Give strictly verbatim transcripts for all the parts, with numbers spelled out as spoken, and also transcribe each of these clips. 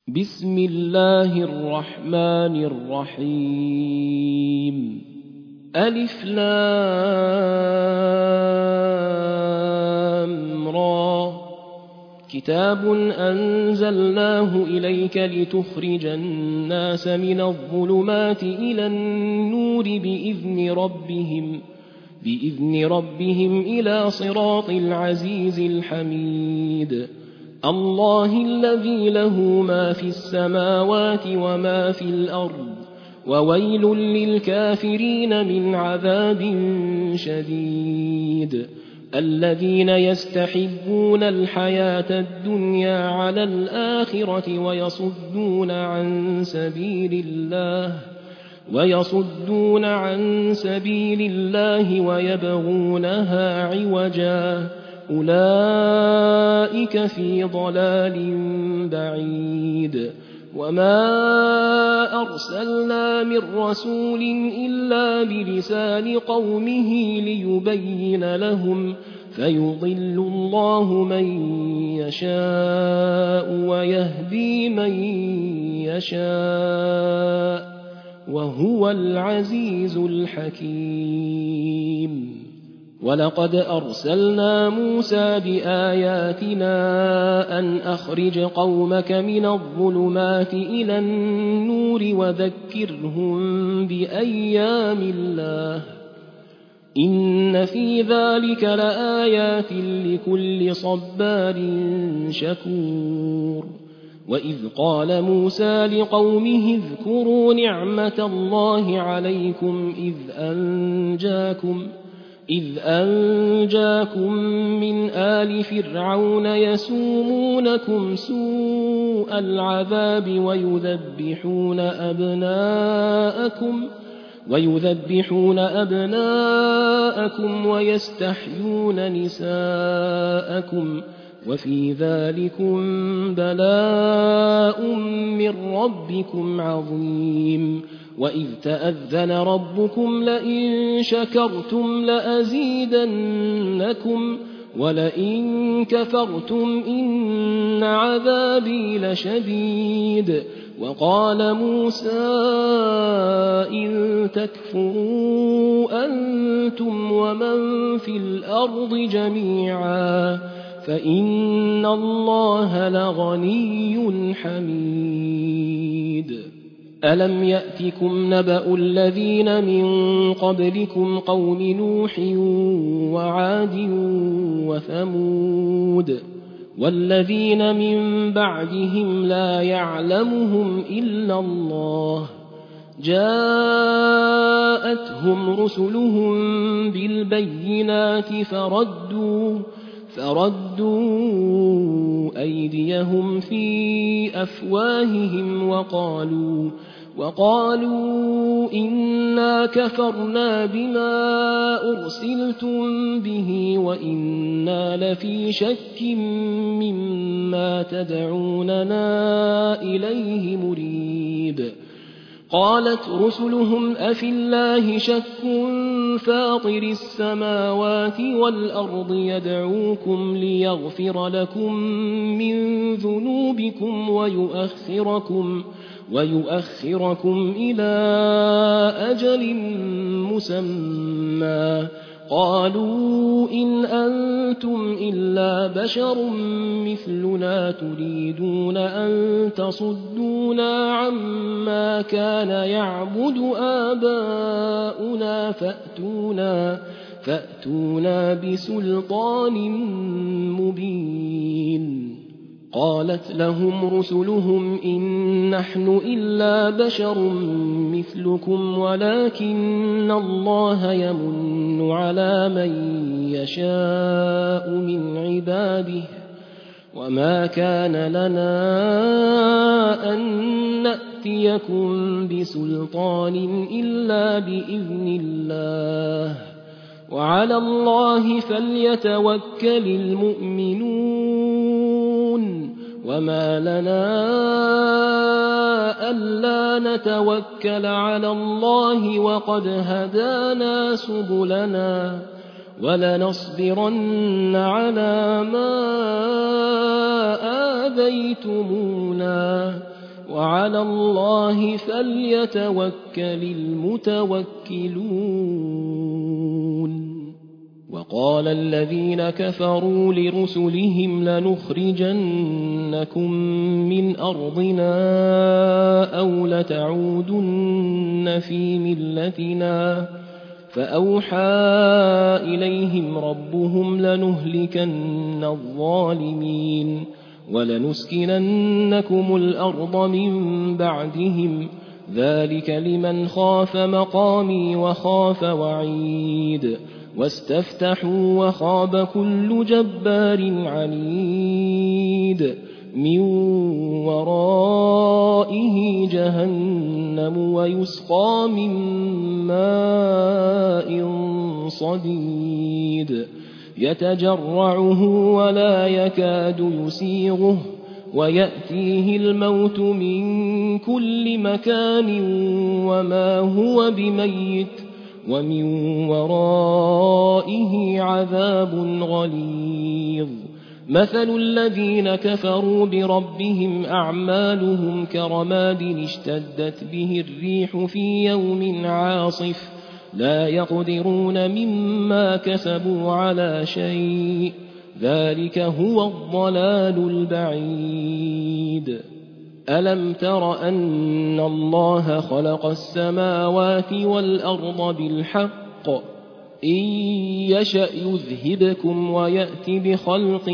بسم الله الرحمن الرحيم ألف لام را كتاب أنزلناه إليك لتخرج الناس من الظلمات إلى النور بإذن ربهم, بإذن ربهم إلى صراط العزيز الحميد الله الذي له ما في السماوات وما في الأرض وويل للكافرين من عذاب شديد الذين يستحبون الحياة الدنيا على الآخرة ويصدون عن سبيل الله ويصدون عن سبيل الله ويبغونها عوجا أولئك في ضلال بعيد وما أرسلنا من رسول إلا بلسان قومه ليبين لهم فيضل الله من يشاء ويهدي من يشاء وهو العزيز الحكيم ولقد أرسلنا موسى بآياتنا أن أخرج قومك من الظلمات إلى النور وذكرهم بأيام الله إن في ذلك لآيات لكل صبار شكور وإذ قال موسى لقومه اذكروا نعمة الله عليكم إذ أنجاكم إذ أنجاكم من آل فرعون يسومونكم سوء العذاب ويذبحون أبناءكم ويذبحون أبناءكم ويستحيون نساءكم وفي ذلكم بلاء من ربكم عظيم وإذ تأذن ربكم لئن شكرتم لأزيدنكم ولئن كفرتم إن عذابي لشديد وقال موسى إن تكفروا أنتم ومن في الأرض جميعا فإن الله لغني حميد ألم يأتكم نبأ الذين من قبلكم قوم نوح وعاد وثمود والذين من بعدهم لا يعلمهم إلا الله جاءتهم رسلهم بالبينات فردوا فردوا أيديهم في أفواههم وقالوا وقالوا إنا كفرنا بما أرسلتم به وإنا لفي شك مما تدعوننا إليه مريب قالت رسلهم أفي الله شك فاطر السماوات والأرض يدعوكم ليغفر لكم من ذنوبكم ويؤخركم, ويؤخركم إلى أجل مسمى قالوا إن أنتم إلا بشر مثلنا تريدون أن تصدونا عما كان يعبد آباؤنا فأتونا, فأتونا بسلطان مبين قالت لهم رسلهم إن نحن إلا بشر مثلكم ولكن الله يمن على من يشاء من عباده وما كان لنا أن نأتيكم بسلطان إلا بإذن الله وعلى الله فليتوكل المؤمنون وما لنا ألا نتوكل على الله وقد هدانا سبلنا ولنصبرن على ما آذيتمونا وعلى الله فليتوكل المتوكلون وقال الذين كفروا لرسلهم لنخرجنكم من أرضنا أو لتعودن في ملتنا فأوحى إليهم ربهم لنهلكن الظالمين ولنسكننكم الأرض من بعدهم ذلك لمن خاف مقامي وخاف وعيد واستفتحوا وخاب كل جبار عنيد من ورائه جهنم ويسقى من ماء صديد يتجرعه ولا يكاد يسيغه ويأتيه الموت من كل مكان وما هو بميت ومن ورائه عذاب غليظ مثل الذين كفروا بربهم أعمالهم كرماد اشتدت به الريح في يوم عاصف لا يقدرون مما كسبوا على شيء ذلك هو الضلال البعيد ألم تر أن الله خلق السماوات والأرض بالحق إن يشأ يذهبكم ويأت بخلق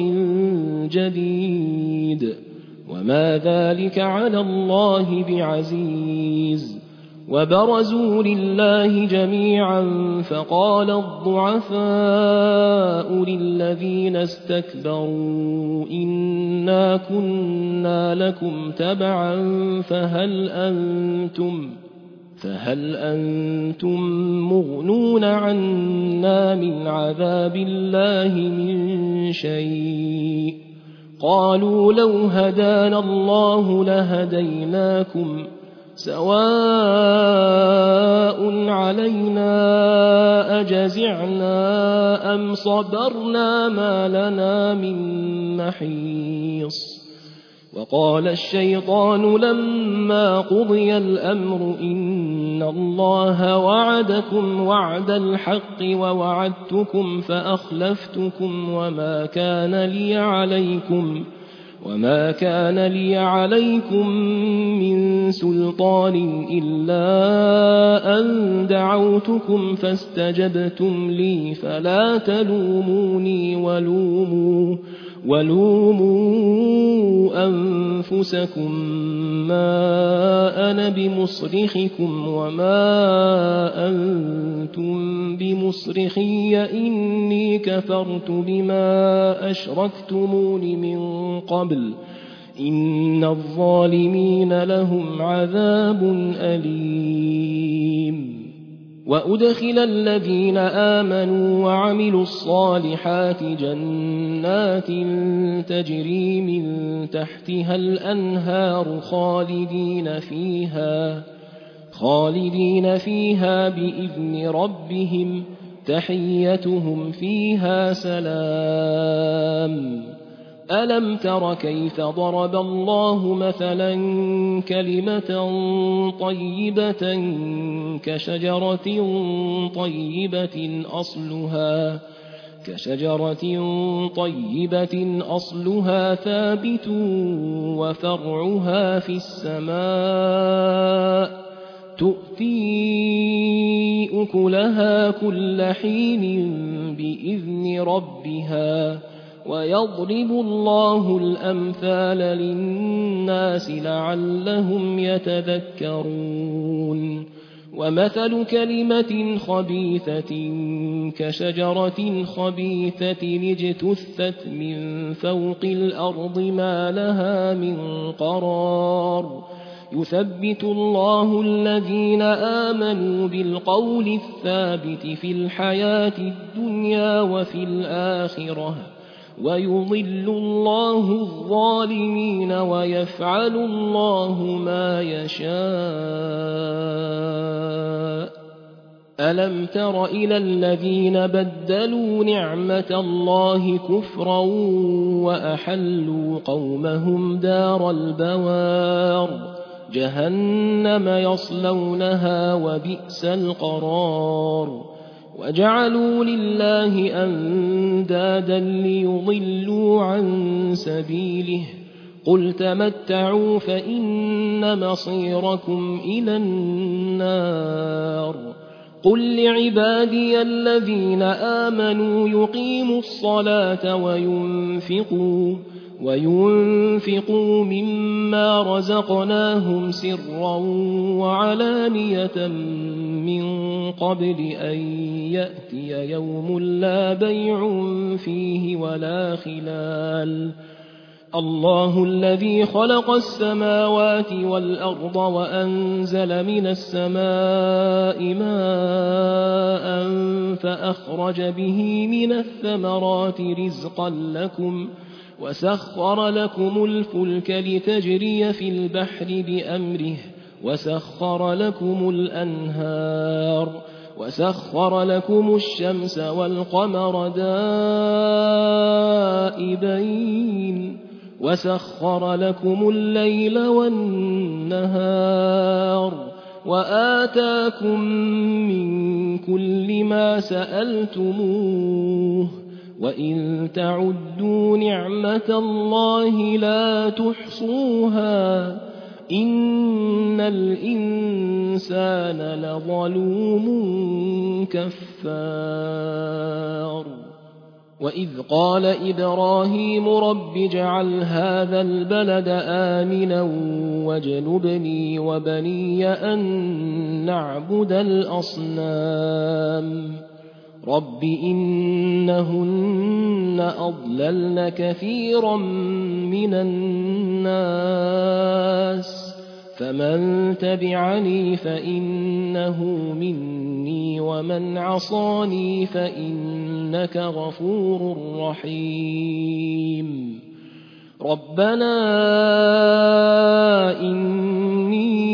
جديد وما ذلك على الله بعزيز وبرزوا لله جميعا فقال الضعفاء للذين استكبروا إنا كنا لكم تبعا فهل أنتم فهل أنتم مغنون عنا من عذاب الله من شيء قالوا لو هدانا الله لهديناكم سواء علينا أجزعنا أم صبرنا ما لنا من محيص وقال الشيطان لما قضي الأمر إن الله وعدكم وعد الحق ووعدتكم فأخلفتكم وما كان لي عليكم وما كان لي عليكم من سلطان إلا أن دعوتكم فاستجبتم لي فلا تلوموني ولوموا ولوموا أنفسكم ما أنا بمصرخكم وما أنتم بمصرخي إني كفرت بما أشركتمون من قبل إن الظالمين لهم عذاب أليم وأدخل الذين آمنوا وعملوا الصالحات جنات تجري من تحتها الأنهار خالدين فيها خالدين فيها بإذن ربهم تحيتهم فيها سلام ألم تر كيف ضرب الله مثلا كلمة طيبة كشجرة طيبة أصلها كشجرة طيبة أصلها ثابت وفرعها في السماء تؤتي أكلها كل حين بإذن ربها ويضرب الله الأمثال للناس لعلهم يتذكرون ومثل كلمة خبيثة كشجرة خبيثة اجتثت من فوق الأرض ما لها من قرار يثبت الله الذين آمنوا بالقول الثابت في الحياة الدنيا وفي الآخرة ويضل الله الظالمين ويفعل الله ما يشاء ألم تر إلى الذين بدلوا نعمة الله كفرا وأحلوا قومهم دار البوار جهنم يصلونها وبئس القرار وجعلوا لله أندادا ليضلوا عن سبيله قل تمتعوا فإن مصيركم إلى النار قل لعبادي الذين آمنوا يقيموا الصلاة وينفقوا وينفقوا مما رزقناهم سرا وعلانية من قبل أن يأتي يوم لا بيع فيه ولا خلال الله الذي خلق السماوات والأرض وأنزل من السماء ماء فأخرج به من الثمرات رزقا لكم وسخر لكم الفلك لتجري في البحر بأمره وسخر لكم الأنهار وسخر لكم الشمس والقمر دائبين وسخر لكم الليل والنهار وآتاكم من كل ما سألتموه وإن تعدوا نعمة الله لا تحصوها إن الإنسان لظلوم كفار وإذ قال إبراهيم رب اجعل هذا البلد آمنا واجنبني وبني أن نعبد الأصنام رب إنهن أضللن كثيرا من الناس فمن تبعني فإنه مني ومن عصاني فإنك غفور رحيم ربنا إني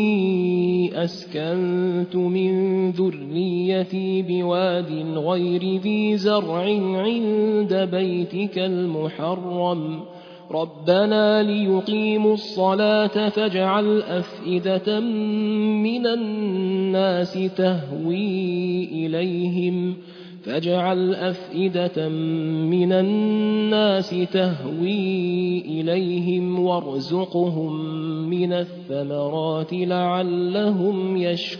أسكنت من ذريتي بواد غير ذي زرع عند بيتك المحرم ربنا ليقيموا الصلاة فاجعل أفئدة من الناس تهوي إليهم فاجعل أفئدة من الناس تهوي إليهم وارزقهم من الثمرات لعلهم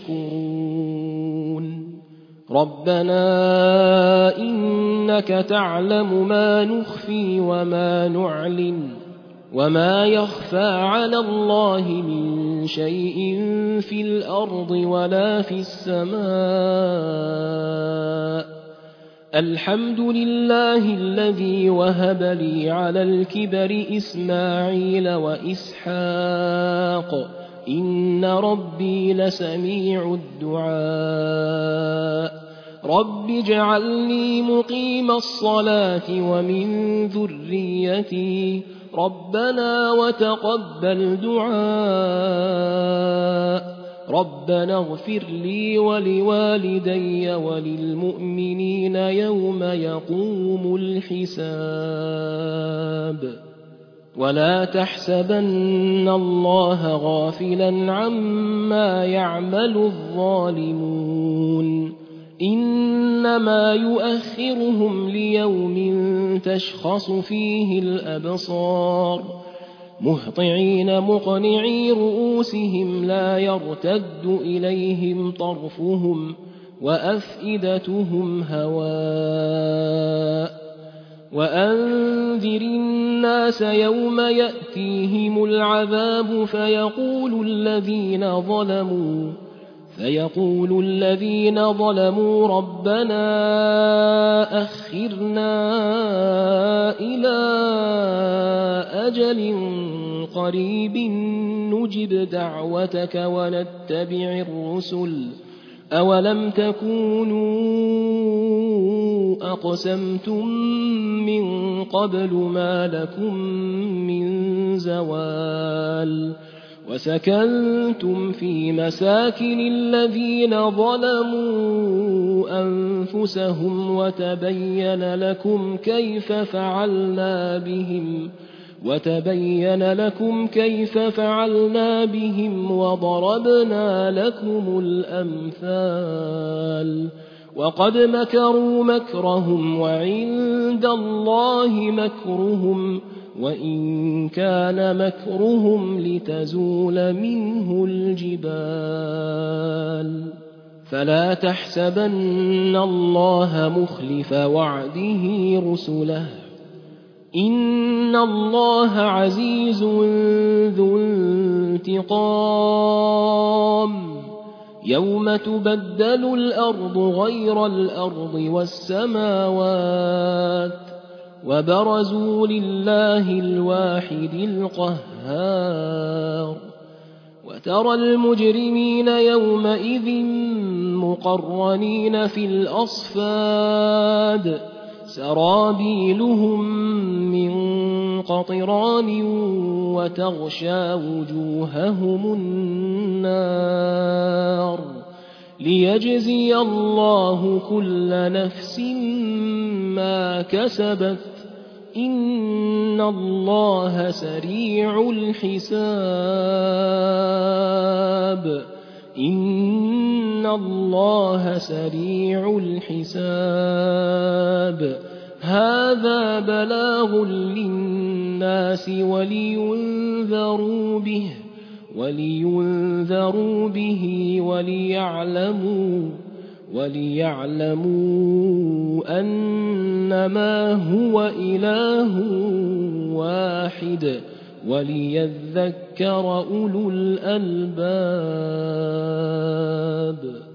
يشكرون ربنا إنك تعلم ما نخفي وما نعلن وما يخفى على الله من شيء في الأرض ولا في السماء الحمد لله الذي وهب لي على الكبر إسماعيل وإسحاق إن ربي لسميع الدعاء رب اجعلني مقيم الصلاة ومن ذريتي ربنا وتقبل دعاء ربنا اغفر لي ولوالدي وللمؤمنين يوم يقوم الحساب ولا تحسبن الله غافلا عما يعمل الظالمون إنما يؤخرهم ليوم تشخص فيه الأبصار مهطعين مقنعي رؤوسهم لا يرتد إليهم طرفهم وأفئدتهم هواء وأنذر الناس يوم يأتيهم العذاب فيقول الذين ظلموا فيقول الذين ظلموا ربنا أخرنا إلى أجل قريب نجب دعوتك ونتبع الرسل أولم تكونوا أقسمتم من قبل ما لكم من زوال وسكنتم في مساكن الذين ظلموا أنفسهم وتبين لكم كيف فعلنا بهم وتبين لكم كيف فعلنا بهم وضربنا لكم الأمثال وقد مكروا مكرهم وعند الله مكرهم وإن كان مكرهم لتزول منه الجبال فلا تحسبن الله مخلف وعده رسله إن الله عزيز ذو انتقام يوم تبدل الأرض غير الأرض والسماوات وبرزوا لله الواحد القهار وترى المجرمين يومئذ مقرنين في الأصفاد سرابيلهم من قطران وتغشى وجوههم النار ليجزي الله كل نفس ما كسبت إن الله سريع الحساب إن الله سريع الحساب هذا بلاغ للناس ولينذروا به ولينذروا به وليعلموا وليعلموا أنما هو إله واحد وليذكر أولو الألباب